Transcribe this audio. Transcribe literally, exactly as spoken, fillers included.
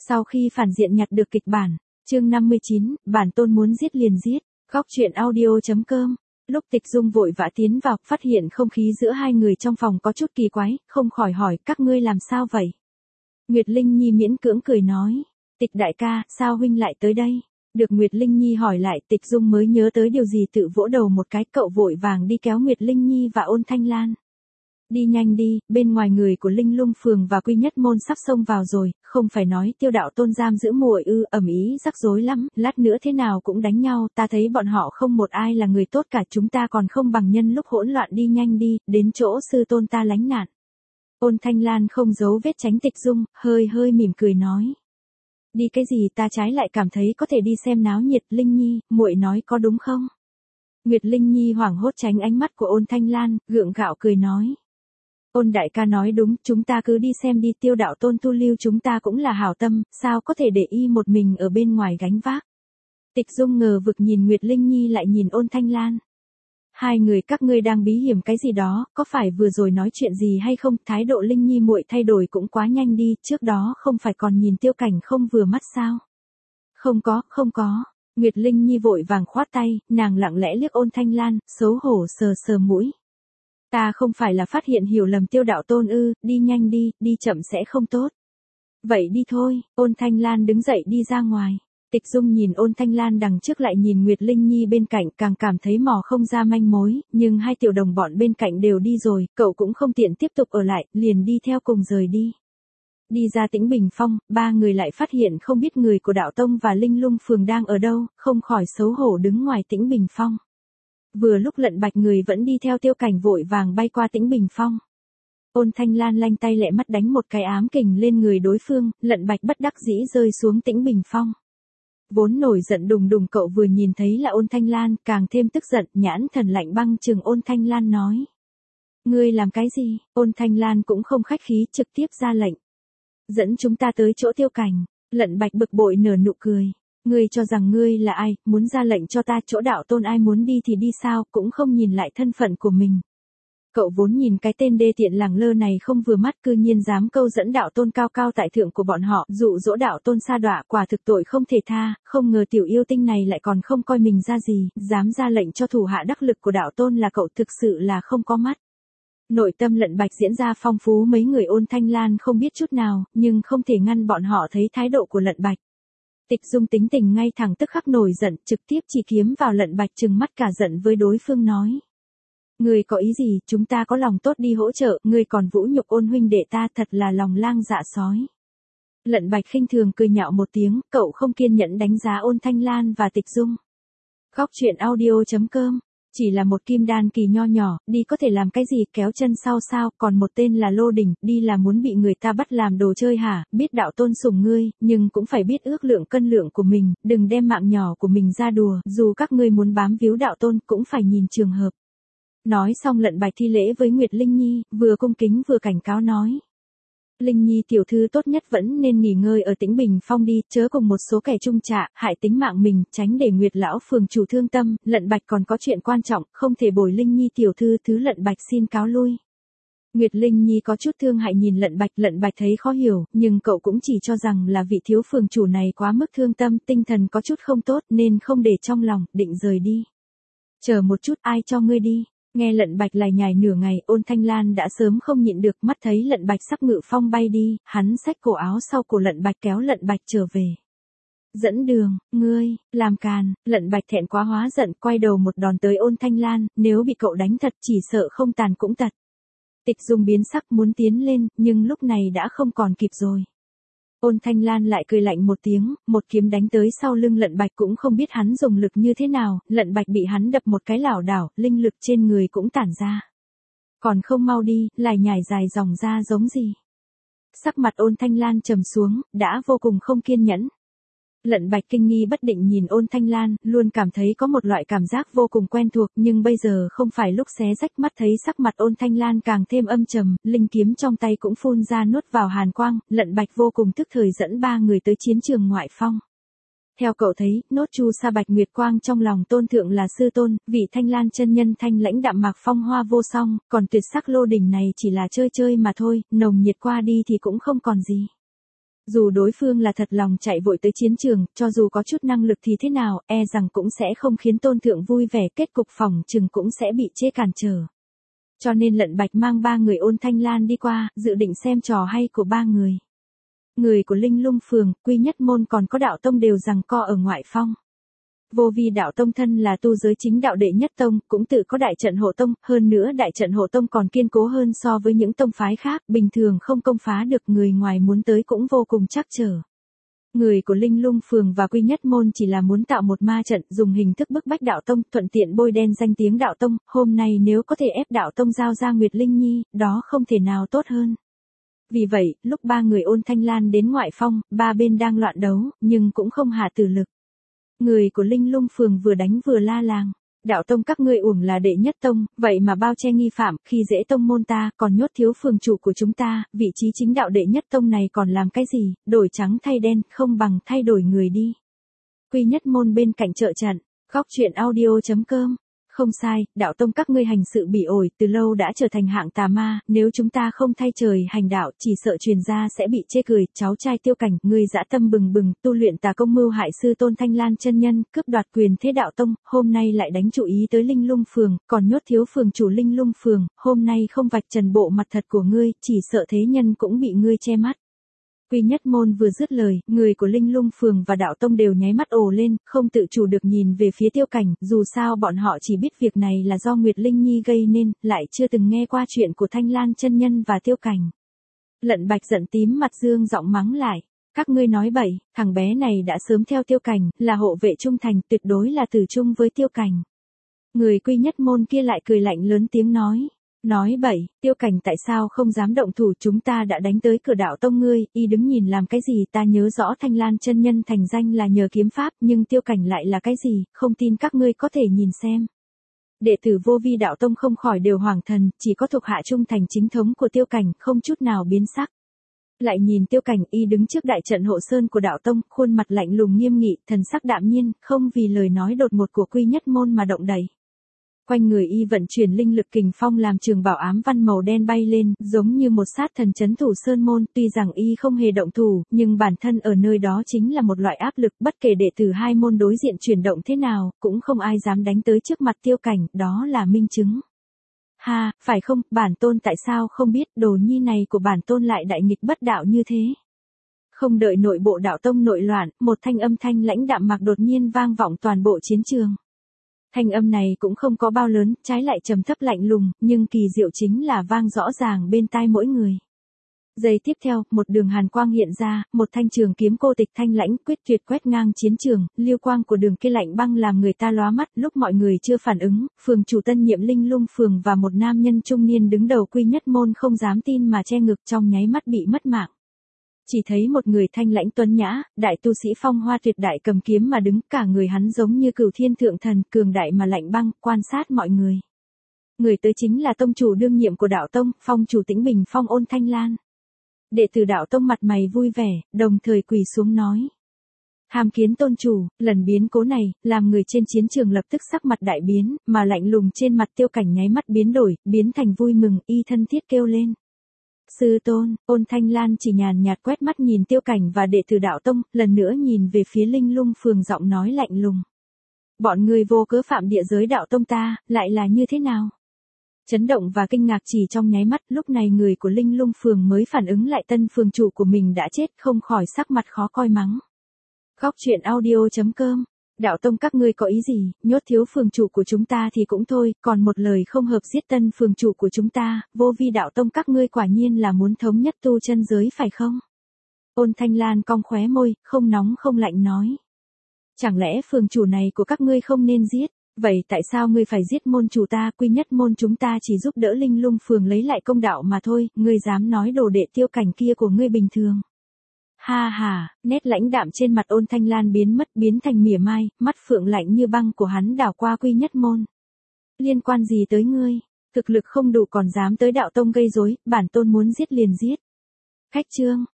Sau khi phản diện nhặt được kịch bản, chương năm mươi chín, bản tôn muốn giết liền giết, góc truyện audio.com. Lúc Tịch Dung vội vã tiến vào, phát hiện không khí giữa hai người trong phòng có chút kỳ quái, không khỏi hỏi, các ngươi làm sao vậy? Nguyệt Linh Nhi miễn cưỡng cười nói, Tịch đại ca, sao huynh lại tới đây? Được Nguyệt Linh Nhi hỏi lại, Tịch Dung mới nhớ tới điều gì tự vỗ đầu một cái, cậu vội vàng đi kéo Nguyệt Linh Nhi và Ôn Thanh Lan. Đi nhanh đi, bên ngoài người của Linh Lung Phường và Quy Nhất Môn sắp xông vào rồi, không phải nói Tiêu đạo tôn giam giữ muội ư, ầm ĩ rắc rối lắm, lát nữa thế nào cũng đánh nhau, ta thấy bọn họ không một ai là người tốt cả, chúng ta còn không bằng nhân lúc hỗn loạn đi nhanh đi, đến chỗ sư tôn ta lánh nạn. Ôn Thanh Lan không giấu vết tránh Tịch Dung, hơi hơi mỉm cười nói. Đi cái gì, ta trái lại cảm thấy có thể đi xem náo nhiệt. Linh Nhi, muội nói có đúng không? Nguyệt Linh Nhi hoảng hốt tránh ánh mắt của Ôn Thanh Lan, gượng gạo cười nói. Ôn đại ca nói đúng, chúng ta cứ đi xem đi, Tiêu đạo tôn tu lưu chúng ta cũng là hảo tâm, sao có thể để y một mình ở bên ngoài gánh vác. Tịch Dung ngờ vực nhìn Nguyệt Linh Nhi lại nhìn Ôn Thanh Lan. Hai người các ngươi đang bí hiểm cái gì đó, có phải vừa rồi nói chuyện gì hay không? Thái độ Linh Nhi muội thay đổi cũng quá nhanh đi, trước đó không phải còn nhìn Tiêu Cảnh không vừa mắt sao? Không có, không có. Nguyệt Linh Nhi vội vàng khoát tay, nàng lặng lẽ liếc Ôn Thanh Lan, xấu hổ sờ sờ mũi. Ta không phải là phát hiện hiểu lầm Tiêu đạo tôn ư, đi nhanh đi, đi chậm sẽ không tốt. Vậy đi thôi. Ôn Thanh Lan đứng dậy đi ra ngoài. Tịch Dung nhìn Ôn Thanh Lan đằng trước lại nhìn Nguyệt Linh Nhi bên cạnh, càng cảm thấy mò không ra manh mối, nhưng hai tiểu đồng bọn bên cạnh đều đi rồi, cậu cũng không tiện tiếp tục ở lại, liền đi theo cùng rời đi. Đi ra Tĩnh Bình Phong, ba người lại phát hiện không biết người của Đạo Tông và Linh Lung Phường đang ở đâu, không khỏi xấu hổ đứng ngoài Tĩnh Bình Phong. Vừa lúc Lận Bạch người vẫn đi theo Tiêu Cảnh vội vàng bay qua Tĩnh Bình Phong. Ôn Thanh Lan lanh tay lẹ mắt đánh một cái ám kình lên người đối phương, Lận Bạch bất đắc dĩ rơi xuống Tĩnh Bình Phong. Vốn nổi giận đùng đùng cậu vừa nhìn thấy là Ôn Thanh Lan, càng thêm tức giận, nhãn thần lạnh băng trừng Ôn Thanh Lan nói. Ngươi làm cái gì? Ôn Thanh Lan cũng không khách khí, trực tiếp ra lệnh. Dẫn chúng ta tới chỗ Tiêu Cảnh. Lận Bạch bực bội nở nụ cười. Ngươi cho rằng ngươi là ai, muốn ra lệnh cho ta, chỗ đạo tôn ai muốn đi thì đi sao, cũng không nhìn lại thân phận của mình. Cậu vốn nhìn cái tên đê tiện lẳng lơ này không vừa mắt, cư nhiên dám câu dẫn đạo tôn cao cao tại thượng của bọn họ, dụ dỗ đạo tôn sa đọa, quả thực tội không thể tha, không ngờ tiểu yêu tinh này lại còn không coi mình ra gì, dám ra lệnh cho thủ hạ đắc lực của đạo tôn là cậu, thực sự là không có mắt. Nội tâm Lận Bạch diễn ra phong phú, mấy người Ôn Thanh Lan không biết chút nào, nhưng không thể ngăn bọn họ thấy thái độ của Lận Bạch. Tịch Dung tính tình ngay thẳng tức khắc nổi giận, trực tiếp chỉ kiếm vào Lận Bạch, trừng mắt cả giận với đối phương nói. Ngươi có ý gì, chúng ta có lòng tốt đi hỗ trợ, ngươi còn vũ nhục Ôn huynh đệ ta, thật là lòng lang dạ sói. Lận Bạch khinh thường cười nhạo một tiếng, cậu không kiên nhẫn đánh giá Ôn Thanh Lan và Tịch Dung. Góc truyện audio.com. Chỉ là một kim đan kỳ nho nhỏ, đi có thể làm cái gì, kéo chân sau sao, còn một tên là Lô Đình, đi là muốn bị người ta bắt làm đồ chơi hả, biết đạo tôn sủng ngươi, nhưng cũng phải biết ước lượng cân lượng của mình, đừng đem mạng nhỏ của mình ra đùa, dù các ngươi muốn bám víu đạo tôn, cũng phải nhìn trường hợp. Nói xong Lận Bạch thi lễ với Nguyệt Linh Nhi, vừa cung kính vừa cảnh cáo nói. Linh Nhi tiểu thư tốt nhất vẫn nên nghỉ ngơi ở Tĩnh Bình Phong đi, chớ cùng một số kẻ trung trạ, hại tính mạng mình, tránh để Nguyệt lão phường chủ thương tâm, Lận Bạch còn có chuyện quan trọng, không thể bồi Linh Nhi tiểu thư, thứ Lận Bạch xin cáo lui. Nguyệt Linh Nhi có chút thương hại nhìn Lận Bạch, Lận Bạch thấy khó hiểu, nhưng cậu cũng chỉ cho rằng là vị thiếu phường chủ này quá mức thương tâm, tinh thần có chút không tốt nên không để trong lòng, định rời đi. Chờ một chút, ai cho ngươi đi? Nghe Lận Bạch lải nhải nửa ngày, Ôn Thanh Lan đã sớm không nhịn được, mắt thấy Lận Bạch sắp ngự phong bay đi, hắn xách cổ áo sau cổ Lận Bạch kéo Lận Bạch trở về. Dẫn đường, ngươi, làm càn, Lận Bạch thẹn quá hóa giận, quay đầu một đòn tới Ôn Thanh Lan, nếu bị cậu đánh thật chỉ sợ không tàn cũng tật. Tịch Dung biến sắc muốn tiến lên, nhưng lúc này đã không còn kịp rồi. Ôn Thanh Lan lại cười lạnh một tiếng, một kiếm đánh tới sau lưng Lận Bạch, cũng không biết hắn dùng lực như thế nào, Lận Bạch bị hắn đập một cái lảo đảo, linh lực trên người cũng tản ra. Còn không mau đi, lải nhải dài dòng ra giống gì. Sắc mặt Ôn Thanh Lan trầm xuống, đã vô cùng không kiên nhẫn. Lận Bạch kinh nghi bất định nhìn Ôn Thanh Lan, luôn cảm thấy có một loại cảm giác vô cùng quen thuộc, nhưng bây giờ không phải lúc xé rách, mắt thấy sắc mặt Ôn Thanh Lan càng thêm âm trầm, linh kiếm trong tay cũng phun ra nuốt vào hàn quang, Lận Bạch vô cùng tức thời dẫn ba người tới chiến trường ngoại phong. Theo cậu thấy, nốt chu sa bạch nguyệt quang trong lòng tôn thượng là sư tôn, vị Thanh Lan chân nhân thanh lãnh đạm mạc phong hoa vô song, còn tuyệt sắc Lô Đình này chỉ là chơi chơi mà thôi, nồng nhiệt qua đi thì cũng không còn gì. Dù đối phương là thật lòng chạy vội tới chiến trường, cho dù có chút năng lực thì thế nào, e rằng cũng sẽ không khiến tôn thượng vui vẻ, kết cục phòng trừng cũng sẽ bị chê cản trở. Cho nên Lận Bạch mang ba người Ôn Thanh Lan đi qua, dự định xem trò hay của ba người. Người của Linh Lung Phường, Quy Nhất Môn còn có Đạo Tông đều giằng co ở ngoại phong. Vô Vi Đạo Tông thân là tu giới chính đạo đệ nhất tông, cũng tự có đại trận hộ tông, hơn nữa đại trận hộ tông còn kiên cố hơn so với những tông phái khác, bình thường không công phá được, người ngoài muốn tới cũng vô cùng trắc trở. Người của Linh Lung Phường và Quy Nhất Môn chỉ là muốn tạo một ma trận, dùng hình thức bức bách Đạo Tông, thuận tiện bôi đen danh tiếng Đạo Tông, hôm nay nếu có thể ép Đạo Tông giao ra Nguyệt Linh Nhi, đó không thể nào tốt hơn. Vì vậy, lúc ba người Ôn Thanh Lan đến ngoại phong, ba bên đang loạn đấu, nhưng cũng không hạ tử lực. Người của Linh Lung Phường vừa đánh vừa la làng. Đạo Tông các ngươi uổng là đệ nhất tông, vậy mà bao che nghi phạm, khi dễ tông môn ta, còn nhốt thiếu phường chủ của chúng ta, vị trí chính đạo đệ nhất tông này còn làm cái gì, đổi trắng thay đen, không bằng thay đổi người đi. Quy Nhất Môn bên cạnh trợ trận, góc truyện audio chấm com. Không sai, Đạo Tông các ngươi hành sự bị ổi, từ lâu đã trở thành hạng tà ma, nếu chúng ta không thay trời hành đạo, chỉ sợ truyền ra sẽ bị chê cười. Cháu trai Tiêu Cảnh, ngươi dã tâm bừng bừng, tu luyện tà công mưu hại sư tôn Thanh Lan chân nhân, cướp đoạt quyền thế Đạo Tông, hôm nay lại đánh chủ ý tới Linh Lung Phường, còn nhốt thiếu phường chủ Linh Lung Phường, hôm nay không vạch trần bộ mặt thật của ngươi, chỉ sợ thế nhân cũng bị ngươi che mắt. Quy Nhất Môn vừa dứt lời, người của Linh Lung Phường và Đạo Tông đều nháy mắt ồ lên, không tự chủ được nhìn về phía Tiêu Cảnh, dù sao bọn họ chỉ biết việc này là do Nguyệt Linh Nhi gây nên, lại chưa từng nghe qua chuyện của Thanh Lan chân nhân và Tiêu Cảnh. Lận Bạch giận tím mặt dương giọng mắng lại, các ngươi nói bậy, thằng bé này đã sớm theo Tiêu Cảnh, là hộ vệ trung thành, tuyệt đối là tử chung với Tiêu Cảnh. Người Quy Nhất Môn kia lại cười lạnh lớn tiếng nói. Nói bậy, Tiêu Cảnh tại sao không dám động thủ, chúng ta đã đánh tới cửa Đạo Tông ngươi, y đứng nhìn làm cái gì, ta nhớ rõ Thanh Lan chân nhân thành danh là nhờ kiếm pháp, nhưng Tiêu Cảnh lại là cái gì, không tin các ngươi có thể nhìn xem. Đệ tử Vô Vi Đạo Tông không khỏi đều hoảng thần, chỉ có thuộc hạ trung thành chính thống của Tiêu Cảnh, không chút nào biến sắc. Lại nhìn Tiêu Cảnh, y đứng trước đại trận hộ sơn của Đạo Tông, khuôn mặt lạnh lùng nghiêm nghị, thần sắc đạm nhiên, không vì lời nói đột ngột của Quy Nhất Môn mà động đậy. Quanh người y vận chuyển linh lực kình phong làm trường bảo ám văn màu đen bay lên, giống như một sát thần chấn thủ sơn môn, tuy rằng y không hề động thủ, nhưng bản thân ở nơi đó chính là một loại áp lực, bất kể đệ tử hai môn đối diện chuyển động thế nào, cũng không ai dám đánh tới trước mặt Tiêu Cảnh, đó là minh chứng. Ha, phải không, bản tôn tại sao không biết, đồ nhi này của bản tôn lại đại nghịch bất đạo như thế. Không đợi nội bộ Đạo Tông nội loạn, một thanh âm thanh lãnh đạm mạc đột nhiên vang vọng toàn bộ chiến trường. Thanh âm này cũng không có bao lớn, trái lại trầm thấp lạnh lùng, nhưng kỳ diệu chính là vang rõ ràng bên tai mỗi người. Giây tiếp theo, một đường hàn quang hiện ra, một thanh trường kiếm cô tịch thanh lãnh quyết tuyệt quét ngang chiến trường, lưu quang của đường kia lạnh băng làm người ta lóa mắt, lúc mọi người chưa phản ứng, phường chủ tân nhiệm Linh Lung Phường và một nam nhân trung niên đứng đầu Quy Nhất Môn không dám tin mà che ngực, trong nháy mắt bị mất mạng. Chỉ thấy một người thanh lãnh tuấn nhã, đại tu sĩ phong hoa tuyệt đại cầm kiếm mà đứng, cả người hắn giống như cửu thiên thượng thần, cường đại mà lạnh băng, quan sát mọi người. Người tới chính là tông chủ đương nhiệm của Đạo Tông, phong chủ Tĩnh Bình Phong Ôn Thanh Lan. Đệ tử Đạo Tông mặt mày vui vẻ, đồng thời quỳ xuống nói. Tham kiến tôn chủ, lần biến cố này, làm người trên chiến trường lập tức sắc mặt đại biến, mà lạnh lùng trên mặt Tiêu Cảnh nháy mắt biến đổi, biến thành vui mừng, y thân thiết kêu lên. Sư tôn, Ôn Thanh Lan chỉ nhàn nhạt quét mắt nhìn Tiêu Cảnh và đệ tử Đạo Tông, lần nữa nhìn về phía Linh Lung Phường giọng nói lạnh lùng. Bọn người vô cớ phạm địa giới Đạo Tông ta, lại là như thế nào? Chấn động và kinh ngạc chỉ trong nháy mắt, lúc này người của Linh Lung Phường mới phản ứng lại tân phường chủ của mình đã chết, không khỏi sắc mặt khó coi mắng. Góc truyện audio chấm com. Đạo Tông các ngươi có ý gì, nhốt thiếu phường chủ của chúng ta thì cũng thôi, còn một lời không hợp giết tân phường chủ của chúng ta, Vô Vi Đạo Tông các ngươi quả nhiên là muốn thống nhất tu chân giới phải không? Ôn Thanh Lan cong khóe môi, không nóng không lạnh nói. Chẳng lẽ phường chủ này của các ngươi không nên giết, vậy tại sao ngươi phải giết môn chủ ta? Quy Nhất Môn chúng ta chỉ giúp đỡ Linh Lung Phường lấy lại công đạo mà thôi, ngươi dám nói đồ đệ Tiêu Cảnh kia của ngươi bình thường. Ha ha, nét lãnh đạm trên mặt Ôn Thanh Lan biến mất, biến thành mỉa mai, mắt phượng lạnh như băng của hắn đảo qua Quy Nhất Môn. Liên quan gì tới ngươi? Thực lực không đủ còn dám tới Đạo Tông gây rối, bản tôn muốn giết liền giết. Khách chương